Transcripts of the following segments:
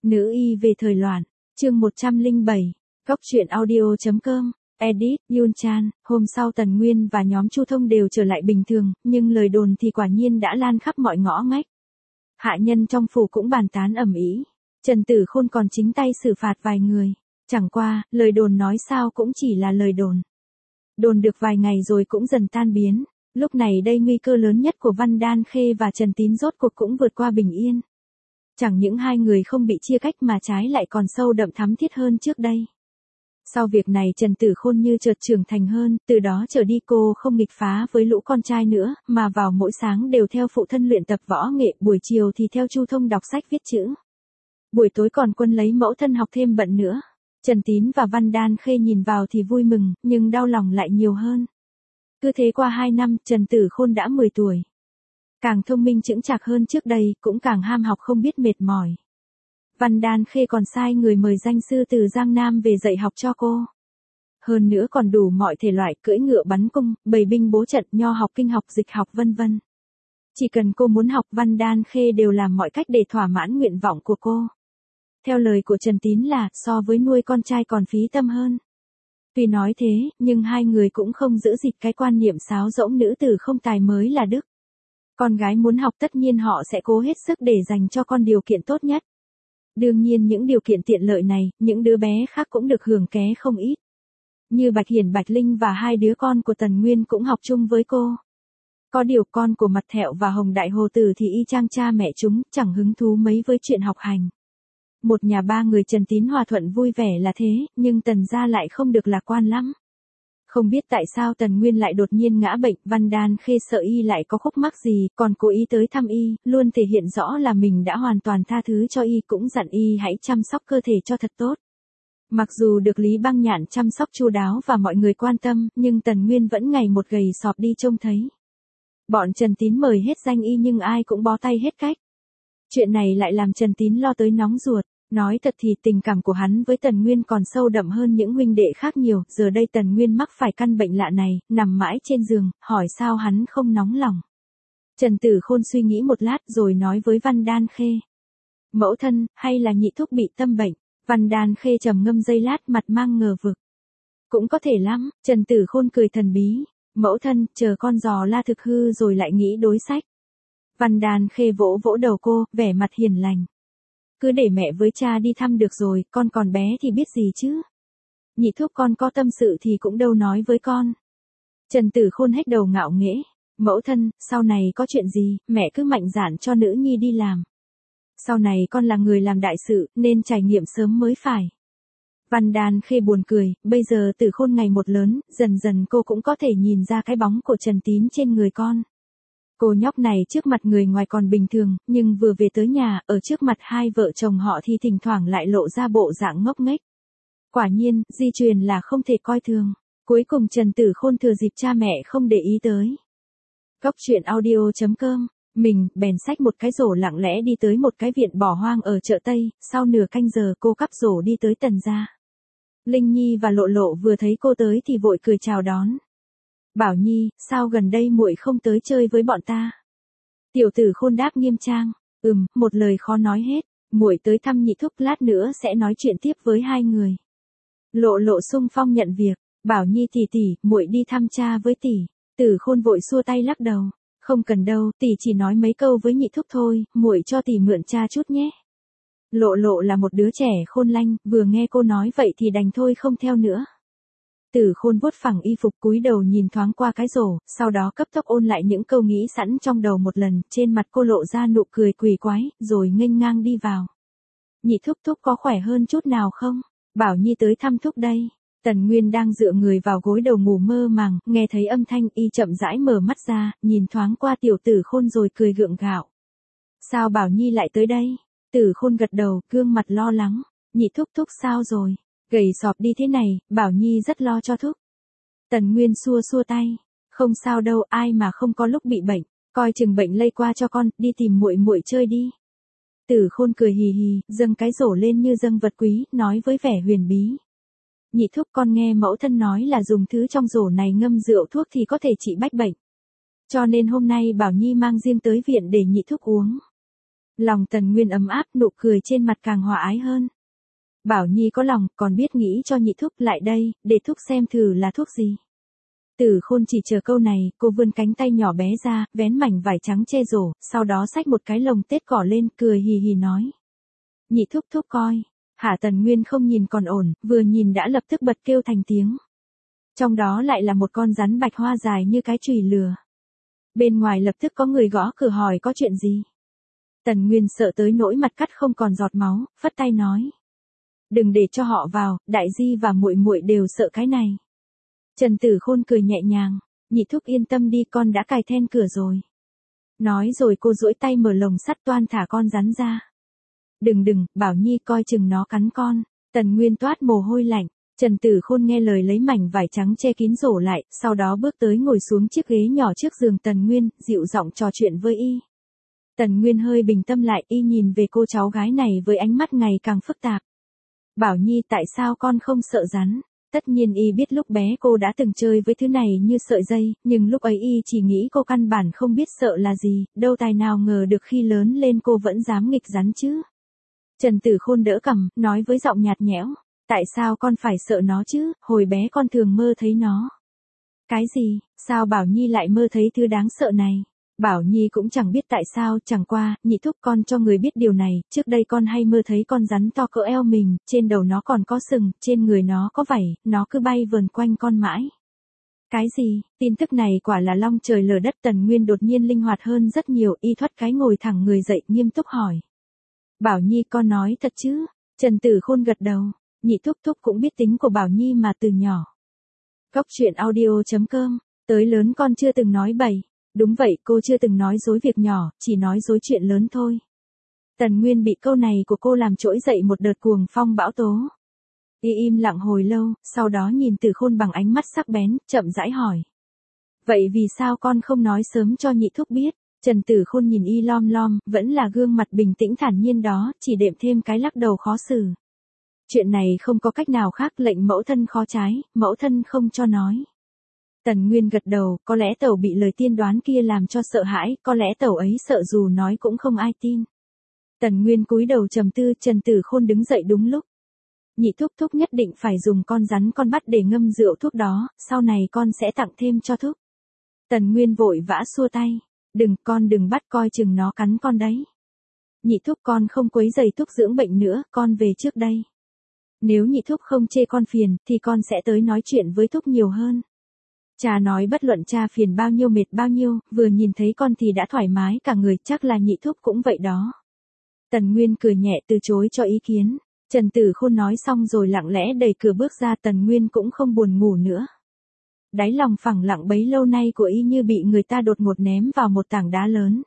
Nữ y về thời loạn, chương 107, Góc truyện audio.com, edit, Yun Chan. Hôm sau Tần Nguyên và nhóm Chu Thông đều trở lại bình thường, nhưng lời đồn thì quả nhiên đã lan khắp mọi ngõ ngách. Hạ nhân trong phủ cũng bàn tán ầm ĩ. Trần Tử Khôn còn chính tay xử phạt vài người. Chẳng qua, lời đồn nói sao cũng chỉ là lời đồn. Đồn được vài ngày rồi cũng dần tan biến. Lúc này đây nguy cơ lớn nhất của Văn Đan Khê và Trần Tín rốt cuộc cũng vượt qua bình yên. Chẳng những hai người không bị chia cách mà trái lại còn sâu đậm thắm thiết hơn trước đây. Sau việc này Trần Tử Khôn như chợt trưởng thành hơn, từ đó trở đi cô không nghịch phá với lũ con trai nữa, mà vào mỗi sáng đều theo phụ thân luyện tập võ nghệ, buổi chiều thì theo Chu Thông đọc sách viết chữ. Buổi tối còn quân lấy mẫu thân học thêm bận nữa. Trần Tín và Văn Đan Khê nhìn vào thì vui mừng, nhưng đau lòng lại nhiều hơn. Cứ thế qua 2 năm, Trần Tử Khôn đã 10 tuổi. Càng thông minh chững chạc hơn trước đây, cũng càng ham học không biết mệt mỏi. Văn Đan Khê còn sai người mời danh sư từ Giang Nam về dạy học cho cô. Hơn nữa còn đủ mọi thể loại, cưỡi ngựa bắn cung, bày binh bố trận, nho học, kinh học, dịch học vân vân. Chỉ cần cô muốn học, Văn Đan Khê đều làm mọi cách để thỏa mãn nguyện vọng của cô. Theo lời của Trần Tín là, so với nuôi con trai còn phí tâm hơn. Tuy nói thế, nhưng hai người cũng không giữ gìn cái quan niệm sáo rỗng nữ tử không tài mới là đức. Con gái muốn học tất nhiên họ sẽ cố hết sức để dành cho con điều kiện tốt nhất. Đương nhiên những điều kiện tiện lợi này, những đứa bé khác cũng được hưởng ké không ít. Như Bạch Hiển, Bạch Linh và hai đứa con của Tần Nguyên cũng học chung với cô. Có điều con của Mặt Thẹo và Hồng Đại Hồ Tử thì y chang cha mẹ chúng, chẳng hứng thú mấy với chuyện học hành. Một nhà ba người Trần Tín hòa thuận vui vẻ là thế, nhưng Tần gia lại không được lạc quan lắm. Không biết tại sao Tần Nguyên lại đột nhiên ngã bệnh, Văn Đan Khê sợ y lại có khúc mắc gì, còn cố ý tới thăm y, luôn thể hiện rõ là mình đã hoàn toàn tha thứ cho y, cũng dặn y hãy chăm sóc cơ thể cho thật tốt. Mặc dù được Lý Băng Nhạn chăm sóc chu đáo và mọi người quan tâm, nhưng Tần Nguyên vẫn ngày một gầy sọp đi trông thấy. Bọn Trần Tín mời hết danh y nhưng ai cũng bó tay hết cách. Chuyện này lại làm Trần Tín lo tới nóng ruột. Nói thật thì tình cảm của hắn với Tần Nguyên còn sâu đậm hơn những huynh đệ khác nhiều, giờ đây Tần Nguyên mắc phải căn bệnh lạ này, nằm mãi trên giường, hỏi sao hắn không nóng lòng. Trần Tử Khôn suy nghĩ một lát rồi nói với Văn Đan Khê. Mẫu thân, hay là nhị thúc bị tâm bệnh? Văn Đan Khê trầm ngâm giây lát, mặt mang ngờ vực. Cũng có thể lắm, Trần Tử Khôn cười thần bí. Mẫu thân, chờ con dò la thực hư rồi lại nghĩ đối sách. Văn Đan Khê vỗ vỗ đầu cô, vẻ mặt hiền lành. Cứ để mẹ với cha đi thăm được rồi, con còn bé thì biết gì chứ. Nhị thúc con có tâm sự thì cũng đâu nói với con. Trần Tử Khôn hét đầu ngạo nghễ. Mẫu thân, sau này có chuyện gì, mẹ cứ mạnh dạn cho nữ nhi đi làm. Sau này con là người làm đại sự, nên trải nghiệm sớm mới phải. Văn Đan Khê buồn cười, bây giờ Tử Khôn ngày một lớn, dần dần cô cũng có thể nhìn ra cái bóng của Trần Tín trên người con. Cô nhóc này trước mặt người ngoài còn bình thường, nhưng vừa về tới nhà, ở trước mặt hai vợ chồng họ thì thỉnh thoảng lại lộ ra bộ dạng ngốc nghếch. Quả nhiên, di truyền là không thể coi thường. Cuối cùng Trần Tử Khôn thừa dịp cha mẹ không để ý tới. Góc truyện audio.com, mình bèn xách một cái rổ lặng lẽ đi tới một cái viện bỏ hoang ở chợ Tây, sau nửa canh giờ cô cắp rổ đi tới Tần gia. Linh Nhi và Lộ Lộ vừa thấy cô tới thì vội cười chào đón. Bảo Nhi, sao gần đây muội không tới chơi với bọn ta? Tiểu Tử Khôn đáp nghiêm trang, một lời khó nói hết, muội tới thăm nhị thúc, lát nữa sẽ nói chuyện tiếp với hai người. Lộ Lộ xung phong nhận việc, Bảo Nhi tỷ tỷ, muội đi thăm cha với tỷ. Tử Khôn vội xua tay lắc đầu, không cần đâu, tỷ chỉ nói mấy câu với nhị thúc thôi, muội cho tỷ mượn cha chút nhé. Lộ Lộ là một đứa trẻ khôn lanh, vừa nghe cô nói vậy thì đành thôi không theo nữa. Tử Khôn vuốt phẳng y phục cúi đầu nhìn thoáng qua cái rổ, sau đó cấp tốc ôn lại những câu nghĩ sẵn trong đầu một lần, trên mặt cô lộ ra nụ cười quỷ quái, rồi nghênh ngang đi vào. Nhị thúc thúc có khỏe hơn chút nào không? Bảo Nhi tới thăm thúc đây. Tần Nguyên đang dựa người vào gối đầu ngủ mơ màng, nghe thấy âm thanh y chậm rãi mở mắt ra, nhìn thoáng qua Tiểu Tử Khôn rồi cười gượng gạo. Sao Bảo Nhi lại tới đây? Tử Khôn gật đầu, gương mặt lo lắng. Nhị thúc thúc sao rồi? Gầy sọp đi thế này, Bảo Nhi rất lo cho thúc. Tần Nguyên xua xua tay. Không sao đâu, ai mà không có lúc bị bệnh, coi chừng bệnh lây qua cho con, đi tìm muội muội chơi đi. Tử Khôn cười hì hì, dâng cái rổ lên như dâng vật quý, nói với vẻ huyền bí. Nhị thúc, con nghe mẫu thân nói là dùng thứ trong rổ này ngâm rượu thuốc thì có thể trị bách bệnh. Cho nên hôm nay Bảo Nhi mang riêng tới viện để nhị thúc uống. Lòng Tần Nguyên ấm áp, nụ cười trên mặt càng hòa ái hơn. Bảo Nhi có lòng, còn biết nghĩ cho nhị thúc lại đây, để thúc xem thử là thuốc gì. Tử Khôn chỉ chờ câu này, cô vươn cánh tay nhỏ bé ra, vén mảnh vải trắng che rổ, sau đó xách một cái lồng tết cỏ lên, cười hì hì nói. Nhị thúc thúc coi. Hạ Tần Nguyên không nhìn còn ổn, vừa nhìn đã lập tức bật kêu thành tiếng. Trong đó lại là một con rắn bạch hoa dài như cái chùy lửa. Bên ngoài lập tức có người gõ cửa hỏi có chuyện gì. Tần Nguyên sợ tới nỗi mặt cắt không còn giọt máu, phất tay nói. Đừng để cho họ vào, đại di và muội muội đều sợ cái này. Trần Tử Khôn cười nhẹ nhàng, nhị thúc yên tâm đi, con đã cài then cửa rồi. Nói rồi cô duỗi tay mở lồng sắt toan thả con rắn ra. Đừng, Bảo Nhi coi chừng nó cắn con. Tần Nguyên toát mồ hôi lạnh. Trần Tử Khôn nghe lời lấy mảnh vải trắng che kín rổ lại, sau đó bước tới ngồi xuống chiếc ghế nhỏ trước giường Tần Nguyên, dịu giọng trò chuyện với y. Tần Nguyên hơi bình tâm lại, y nhìn về cô cháu gái này với ánh mắt ngày càng phức tạp. Bảo Nhi, tại sao con không sợ rắn? Tất nhiên y biết lúc bé cô đã từng chơi với thứ này như sợi dây, nhưng lúc ấy y chỉ nghĩ cô căn bản không biết sợ là gì, đâu tài nào ngờ được khi lớn lên cô vẫn dám nghịch rắn chứ. Trần Tử Khôn đỡ cằm, nói với giọng nhạt nhẽo. Tại sao con phải sợ nó chứ, hồi bé con thường mơ thấy nó. Cái gì, sao Bảo Nhi lại mơ thấy thứ đáng sợ này? Bảo Nhi cũng chẳng biết tại sao, chẳng qua, nhị thúc con cho người biết điều này, trước đây con hay mơ thấy con rắn to cỡ eo mình, trên đầu nó còn có sừng, trên người nó có vảy, nó cứ bay vờn quanh con mãi. Cái gì, tin tức này quả là long trời lở đất. Tần Nguyên đột nhiên linh hoạt hơn rất nhiều, y thoát cái ngồi thẳng người dậy nghiêm túc hỏi. Bảo Nhi con nói thật chứ? Trần Tử Khôn gật đầu, nhị thúc thúc cũng biết tính của Bảo Nhi mà từ nhỏ. Cóc truyện audio.com, tới lớn con chưa từng nói bậy. Đúng vậy, cô chưa từng nói dối việc nhỏ, chỉ nói dối chuyện lớn thôi. Tần Nguyên bị câu này của cô làm trỗi dậy một đợt cuồng phong bão tố. Y im lặng hồi lâu, sau đó nhìn Tử Khôn bằng ánh mắt sắc bén, chậm rãi hỏi. Vậy vì sao con không nói sớm cho nhị thúc biết? Trần Tử Khôn nhìn y lom lom, vẫn là gương mặt bình tĩnh thản nhiên đó, chỉ đệm thêm cái lắc đầu khó xử. Chuyện này không có cách nào khác, lệnh mẫu thân khó trái, mẫu thân không cho nói. Tần Nguyên gật đầu, có lẽ tẩu bị lời tiên đoán kia làm cho sợ hãi, có lẽ tẩu ấy sợ dù nói cũng không ai tin. Tần Nguyên cúi đầu trầm tư. Trần Tử Khôn đứng dậy đúng lúc. Nhị thúc thúc nhất định phải dùng con rắn con bắt để ngâm rượu thuốc đó, sau này con sẽ tặng thêm cho thúc. Tần Nguyên vội vã xua tay. Con đừng bắt, coi chừng nó cắn con đấy. Nhị thúc con không quấy rầy thúc dưỡng bệnh nữa, con về trước đây. Nếu nhị thúc không chê con phiền, thì con sẽ tới nói chuyện với thúc nhiều hơn. Cha nói bất luận cha phiền bao nhiêu mệt bao nhiêu, vừa nhìn thấy con thì đã thoải mái cả người, chắc là nhị thúc cũng vậy đó. Tần Nguyên cười nhẹ từ chối cho ý kiến. Trần Tử Khôn nói xong rồi lặng lẽ đẩy cửa bước ra. Tần Nguyên cũng không buồn ngủ nữa. Đáy lòng phẳng lặng bấy lâu nay của y như bị người ta đột ngột ném vào một tảng đá lớn.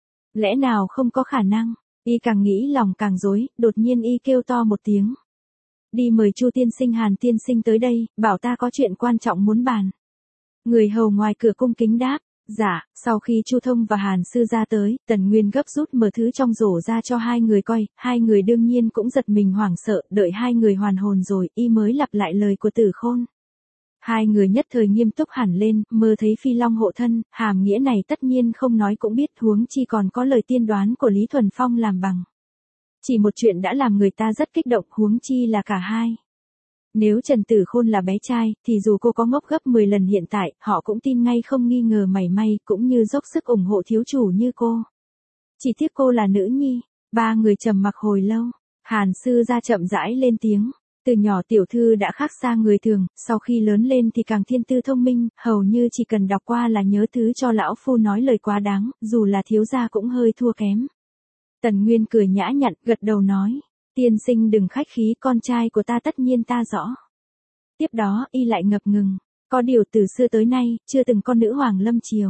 Lẽ nào không có khả năng? Y càng nghĩ lòng càng rối, đột nhiên y kêu to một tiếng. Đi mời Chu tiên sinh Hàn tiên sinh tới đây, bảo ta có chuyện quan trọng muốn bàn. Người hầu ngoài cửa cung kính đáp. Dạ. Sau khi Chu Thông và Hàn sư ra tới, Tần Nguyên gấp rút mở thứ trong rổ ra cho hai người coi, hai người đương nhiên cũng giật mình hoảng sợ, đợi hai người hoàn hồn rồi, y mới lặp lại lời của Tử Khôn. Hai người nhất thời nghiêm túc hẳn lên, mơ thấy phi long hộ thân, hàm nghĩa này tất nhiên không nói cũng biết, huống chi còn có lời tiên đoán của Lý Thuần Phong làm bằng. Chỉ một chuyện đã làm người ta rất kích động, huống chi là cả hai. Nếu Trần Tử Khôn là bé trai, thì dù cô có ngốc gấp 10 lần hiện tại, họ cũng tin ngay không nghi ngờ mảy may, cũng như dốc sức ủng hộ thiếu chủ như cô. Chỉ tiếc cô là nữ nhi. Ba người trầm mặc hồi lâu. Hàn sư ra chậm rãi lên tiếng. Từ nhỏ tiểu thư đã khác xa người thường, sau khi lớn lên thì càng thiên tư thông minh, hầu như chỉ cần đọc qua là nhớ thứ cho lão phu nói lời quá đáng, dù là thiếu gia cũng hơi thua kém. Tần Nguyên cười nhã nhặn, gật đầu nói. Tiên sinh đừng khách khí, con trai của ta tất nhiên ta rõ. Tiếp đó, y lại ngập ngừng. Có điều từ xưa tới nay, chưa từng có nữ hoàng lâm triều.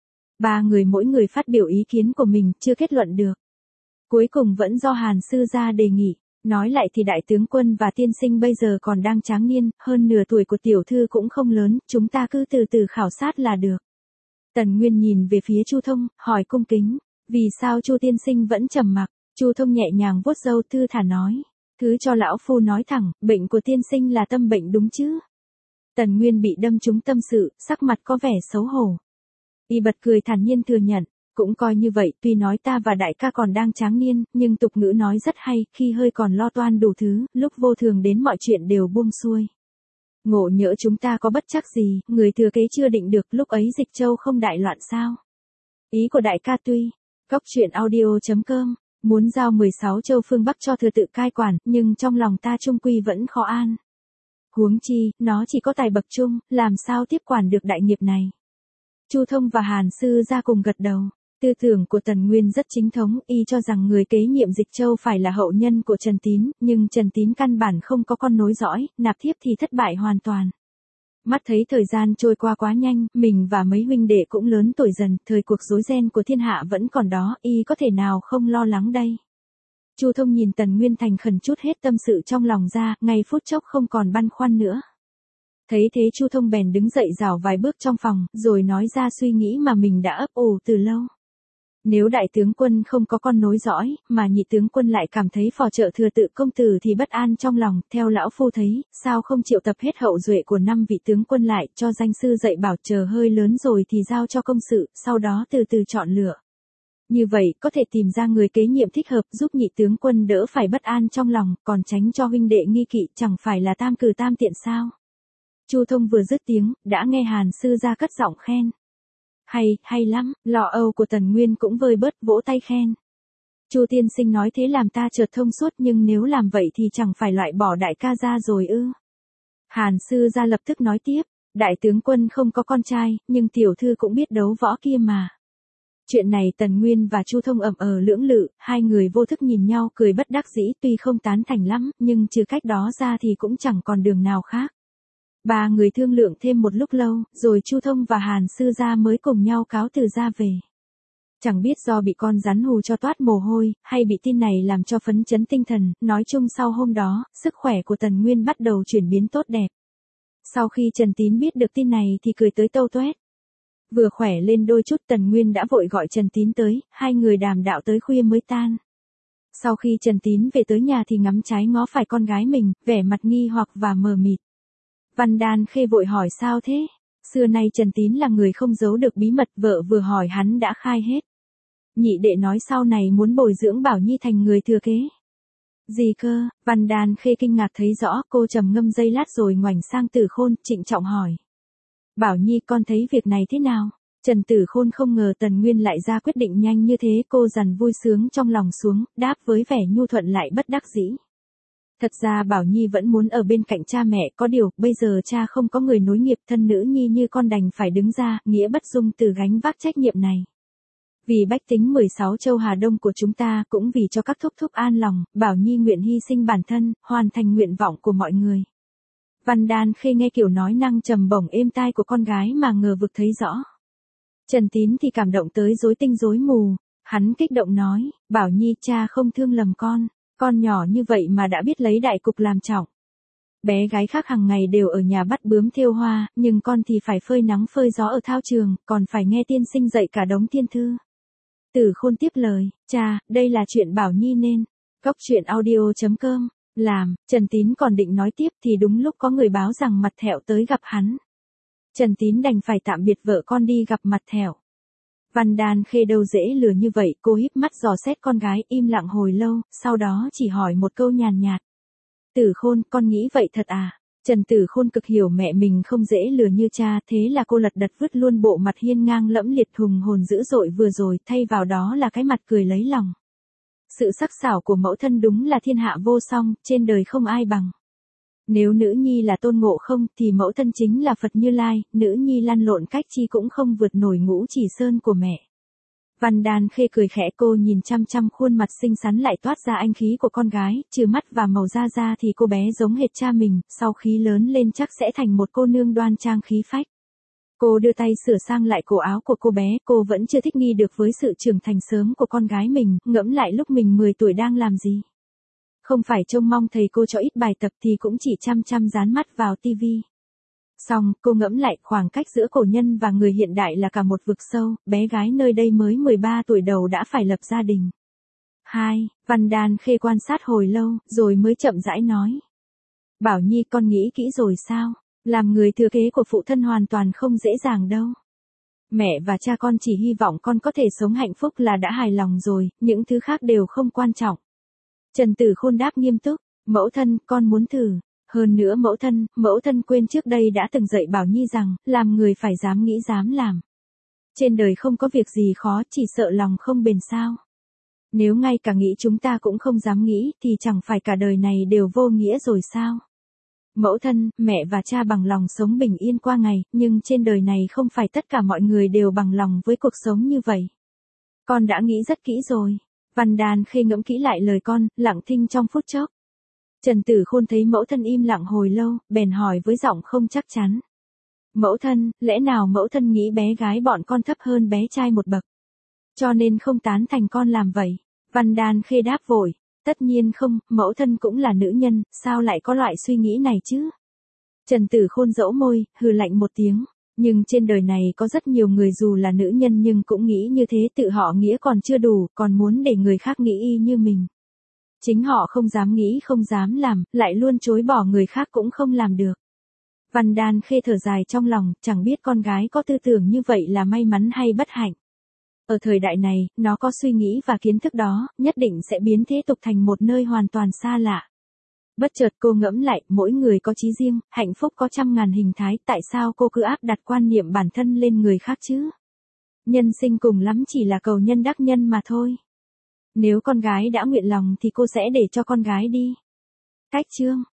Ba người mỗi người phát biểu ý kiến của mình, chưa kết luận được. Cuối cùng vẫn do Hàn sư gia đề nghị. Nói lại thì đại tướng quân và tiên sinh bây giờ còn đang tráng niên, hơn nửa tuổi của tiểu thư cũng không lớn, chúng ta cứ từ từ khảo sát là được. Tần Nguyên nhìn về phía Chu Thông, hỏi cung kính. Vì sao Chu tiên sinh vẫn trầm mặc? Chu Thông nhẹ nhàng vuốt râu thư thả nói. Thứ cho lão phu nói thẳng, bệnh của tiên sinh là tâm bệnh đúng chứ? Tần Nguyên bị đâm trúng tâm sự, sắc mặt có vẻ xấu hổ. Y bật cười thản nhiên thừa nhận. Cũng coi như vậy, tuy nói ta và đại ca còn đang tráng niên, nhưng tục ngữ nói rất hay, khi hơi còn lo toan đủ thứ, lúc vô thường đến mọi chuyện đều buông xuôi. Ngộ nhỡ chúng ta có bất trắc gì, người thừa kế chưa định được, lúc ấy Dịch Châu không đại loạn sao? Ý của đại ca tuy, Cóc truyện audio.com, muốn giao 16 châu phương Bắc cho thừa tự cai quản, nhưng trong lòng ta chung quy vẫn khó an. Huống chi, nó chỉ có tài bậc trung, làm sao tiếp quản được đại nghiệp này. Chu Thông và Hàn Sư ra cùng gật đầu. Tư tưởng của Tần Nguyên rất chính thống, y cho rằng người kế nhiệm Dịch Châu phải là hậu nhân của Trần Tín, nhưng Trần Tín căn bản không có con nối dõi, nạp thiếp thì thất bại hoàn toàn. Mắt thấy thời gian trôi qua quá nhanh, mình và mấy huynh đệ cũng lớn tuổi dần, thời cuộc rối ren của thiên hạ vẫn còn đó, y có thể nào không lo lắng đây. Chu Thông nhìn Tần Nguyên thành khẩn chút hết tâm sự trong lòng ra, ngay phút chốc không còn băn khoăn nữa. Thấy thế Chu Thông bèn đứng dậy rảo vài bước trong phòng, rồi nói ra suy nghĩ mà mình đã ấp ủ từ lâu. Nếu đại tướng quân không có con nối dõi, mà nhị tướng quân lại cảm thấy phò trợ thừa tự công tử thì bất an trong lòng, theo lão phu thấy, sao không triệu tập hết hậu duệ của 5 vị tướng quân lại, cho danh sư dạy bảo chờ hơi lớn rồi thì giao cho công sự, sau đó từ từ chọn lựa. Như vậy, có thể tìm ra người kế nhiệm thích hợp giúp nhị tướng quân đỡ phải bất an trong lòng, còn tránh cho huynh đệ nghi kỵ, chẳng phải là tam cử tam tiện sao. Chu Thông vừa dứt tiếng, đã nghe Hàn Sư ra cất giọng khen. Hay lắm, lo âu của Tần Nguyên cũng vơi bớt, vỗ tay khen. Chu tiên sinh nói thế làm ta chợt thông suốt, nhưng nếu làm vậy thì chẳng phải loại bỏ đại ca ra rồi ư. Hàn Sư ra lập tức nói tiếp, đại tướng quân không có con trai, nhưng tiểu thư cũng biết đấu võ kia mà. Chuyện này Tần Nguyên và Chu Thông lưỡng lự, hai người vô thức nhìn nhau cười bất đắc dĩ, tuy không tán thành lắm, nhưng trừ cách đó ra thì cũng chẳng còn đường nào khác. Ba người thương lượng thêm một lúc lâu, rồi Chu Thông và Hàn Sư gia mới cùng nhau cáo từ ra về. Chẳng biết do bị con rắn hù cho toát mồ hôi, hay bị tin này làm cho phấn chấn tinh thần, nói chung sau hôm đó, sức khỏe của Tần Nguyên bắt đầu chuyển biến tốt đẹp. Sau khi Trần Tín biết được tin này thì cười tới tâu toét. Vừa khỏe lên đôi chút Tần Nguyên đã vội gọi Trần Tín tới, hai người đàm đạo tới khuya mới tan. Sau khi Trần Tín về tới nhà thì ngắm trái ngó phải con gái mình, vẻ mặt nghi hoặc và mờ mịt. Văn Đan Khê vội hỏi sao thế? Xưa nay Trần Tín là người không giấu được bí mật, vợ vừa hỏi hắn đã khai hết. Nhị đệ nói sau này muốn bồi dưỡng Bảo Nhi thành người thừa kế. Gì cơ? Văn Đan Khê kinh ngạc thấy rõ, cô trầm ngâm giây lát rồi ngoảnh sang Tử Khôn, trịnh trọng hỏi. Bảo Nhi con thấy việc này thế nào? Trần Tử Khôn không ngờ Tần Nguyên lại ra quyết định nhanh như thế, cô dằn vui sướng trong lòng xuống, đáp với vẻ nhu thuận lại bất đắc dĩ. Thật ra Bảo Nhi vẫn muốn ở bên cạnh cha mẹ, có điều, bây giờ cha không có người nối nghiệp, thân nữ nhi như con đành phải đứng ra, nghĩa bất dung từ gánh vác trách nhiệm này. Vì bách tính 16 châu Hà Đông của chúng ta, cũng vì cho các thúc thúc an lòng, Bảo Nhi nguyện hy sinh bản thân, hoàn thành nguyện vọng của mọi người. Văn Đan Khê nghe kiểu nói năng trầm bổng êm tai của con gái mà ngờ vực thấy rõ. Trần Tín thì cảm động tới rối tinh rối mù, hắn kích động nói, Bảo Nhi cha không thương lầm con nhỏ như vậy mà đã biết lấy đại cục làm trọng. Bé gái khác hàng ngày đều ở nhà bắt bướm thêu hoa, nhưng con thì phải phơi nắng phơi gió ở thao trường, còn phải nghe tiên sinh dạy cả đống thiên thư. Tử Khôn tiếp lời, cha, đây là chuyện Bảo Nhi nên. Cóc truyện audio.com, làm, Trần Tín còn định nói tiếp thì đúng lúc có người báo rằng Mặt Thẹo tới gặp hắn. Trần Tín đành phải tạm biệt vợ con đi gặp Mặt Thẹo. Văn Đan Khê đâu dễ lừa như vậy, cô híp mắt dò xét con gái im lặng hồi lâu, sau đó chỉ hỏi một câu nhàn nhạt. Tử Khôn, con nghĩ vậy thật à? Trần Tử Khôn cực hiểu mẹ mình không dễ lừa như cha, thế là cô lật đật vứt luôn bộ mặt hiên ngang lẫm liệt hùng hồn dữ dội vừa rồi, thay vào đó là cái mặt cười lấy lòng. Sự sắc sảo của mẫu thân đúng là thiên hạ vô song, trên đời không ai bằng. Nếu nữ nhi là Tôn Ngộ Không thì mẫu thân chính là Phật Như Lai, nữ nhi lăn lộn cách chi cũng không vượt nổi Ngũ Chỉ Sơn của mẹ. Văn Đan Khê cười khẽ, cô nhìn chăm chăm khuôn mặt xinh xắn lại toát ra anh khí của con gái, trừ mắt và màu da ra thì cô bé giống hệt cha mình, sau khi lớn lên chắc sẽ thành một cô nương đoan trang khí phách. Cô đưa tay sửa sang lại cổ áo của cô bé, cô vẫn chưa thích nghi được với sự trưởng thành sớm của con gái mình, ngẫm lại lúc mình 10 tuổi đang làm gì. Không phải trông mong thầy cô cho ít bài tập thì cũng chỉ chăm chăm dán mắt vào tivi. Xong, cô ngẫm lại khoảng cách giữa cổ nhân và người hiện đại là cả một vực sâu, bé gái nơi đây mới 13 tuổi đầu đã phải lập gia đình. 2. Văn Đan Khê quan sát hồi lâu, rồi mới chậm rãi nói. Bảo Nhi con nghĩ kỹ rồi sao? Làm người thừa kế của phụ thân hoàn toàn không dễ dàng đâu. Mẹ và cha con chỉ hy vọng con có thể sống hạnh phúc là đã hài lòng rồi, những thứ khác đều không quan trọng. Trần Tử Khôn đáp nghiêm túc, mẫu thân, con muốn thử. Hơn nữa mẫu thân quên trước đây đã từng dạy Bảo Nhi rằng, làm người phải dám nghĩ dám làm. Trên đời không có việc gì khó, chỉ sợ lòng không bền sao. Nếu ngay cả nghĩ chúng ta cũng không dám nghĩ, thì chẳng phải cả đời này đều vô nghĩa rồi sao? Mẫu thân, mẹ và cha bằng lòng sống bình yên qua ngày, nhưng trên đời này không phải tất cả mọi người đều bằng lòng với cuộc sống như vậy. Con đã nghĩ rất kỹ rồi. Văn Đàn Khê ngẫm kỹ lại lời con, lặng thinh trong phút chốc. Trần Tử Khôn thấy mẫu thân im lặng hồi lâu, bèn hỏi với giọng không chắc chắn. Mẫu thân, lẽ nào mẫu thân nghĩ bé gái bọn con thấp hơn bé trai một bậc? Cho nên không tán thành con làm vậy. Văn Đàn Khê đáp vội. Tất nhiên không, mẫu thân cũng là nữ nhân, sao lại có loại suy nghĩ này chứ? Trần Tử Khôn dẫu môi, hừ lạnh một tiếng. Nhưng trên đời này có rất nhiều người dù là nữ nhân nhưng cũng nghĩ như thế, tự họ nghĩa còn chưa đủ, còn muốn để người khác nghĩ y như mình. Chính họ không dám nghĩ không dám làm, lại luôn chối bỏ người khác cũng không làm được. Văn Đàn Khê thở dài trong lòng, chẳng biết con gái có tư tưởng như vậy là may mắn hay bất hạnh. Ở thời đại này, nó có suy nghĩ và kiến thức đó, nhất định sẽ biến thế tục thành một nơi hoàn toàn xa lạ. Bất chợt cô ngẫm lại, mỗi người có chí riêng, hạnh phúc có trăm ngàn hình thái, tại sao cô cứ áp đặt quan niệm bản thân lên người khác chứ? Nhân sinh cùng lắm chỉ là cầu nhân đắc nhân mà thôi. Nếu con gái đã nguyện lòng thì cô sẽ để cho con gái đi. Cách chương